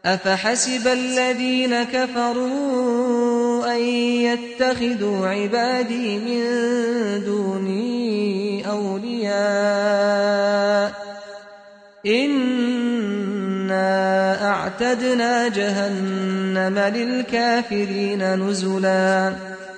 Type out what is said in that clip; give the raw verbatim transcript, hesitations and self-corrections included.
أفحسب الذين كفروا أن يتخذوا عبادي من دوني أولياء إنا أعتدنا جهنم للكافرين نزلا